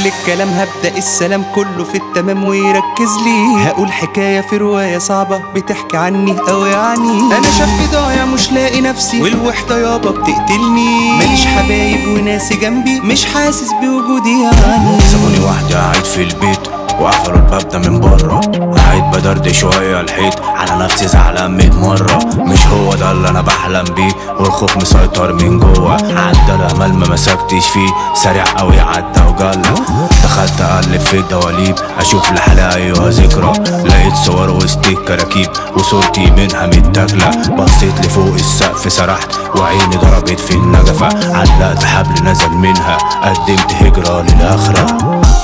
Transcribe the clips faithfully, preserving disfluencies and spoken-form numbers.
قبل الكلام هبدأ السلام كله في التمام ويركز لي. هقول حكاية في رواية صعبة بتحكي عني أو يعني أنا شاب ضايع مش لاقي نفسي والوحدة يابا بتقتلني. ماليش حبايب وناسي جنبي مش حاسس بوجودي يعني. سابوني وحدي قاعد في البيت وقفلوا الباب ده من بره. قاعد بدرد شويه الحيط على نفسي زعلان ميت مره. مش هو ده اللي انا بحلم بيه والخوف مسيطر من جوه. عدى الامل ما مسكتش فيه سريع قوي عدى وجلى. دخلت اقلب في الدواليب اشوف لحالي ايوه ذكرى. لقيت صور وسط الكراكيب وصورتي منها متاكله. بصيت لفوق السقف سرحت وعيني ضربت في النجفه. علقت حبل نزل منها قدمت هجره للاخره.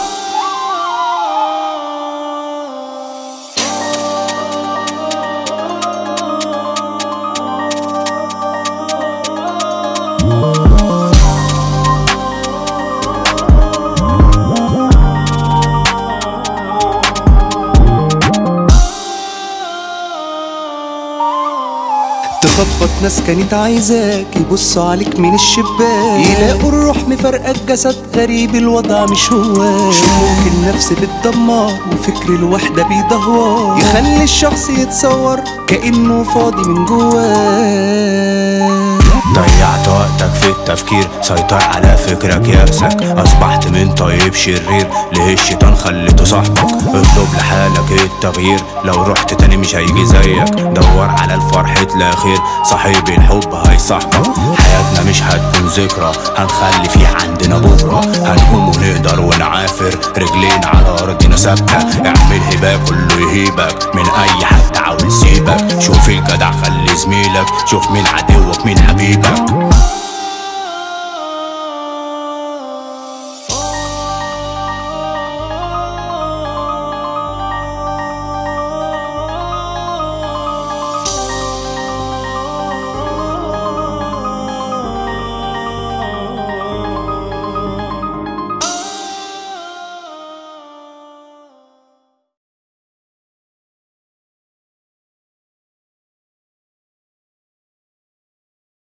تخبط ناس كانت عايزاك يبصوا عليك من الشباك. يلاقوا الروح مفارقة الجسد غريب الوضع مش هو. شكوك النفس بتدمر وفكر الوحدة بيدهور. يخلي الشخص يتصور كأنه فاضي من جواه. ضيعت وقتك في التفكير سيطر على فكرك يأسك. أصبحت من طيب شرير ليه الشيطان خليته صاحبك. اطلب لحالك التغيير لو رحت تاني مش هيجي زيك. دور على الفرح تلاقي خير صاحب الحب هيصاحبك. حياتنا مش هتكون ذكرى هنخلي فيه عندنا بكرة. هنقوم ونقدر ونعافر رجلين على أرضنا ثابتة. اعمل هبة كله يهيبك من أي حد عاوز يسيبك. شوف الجدع خلي زميلك شوف مين عدوك مين حبيبك.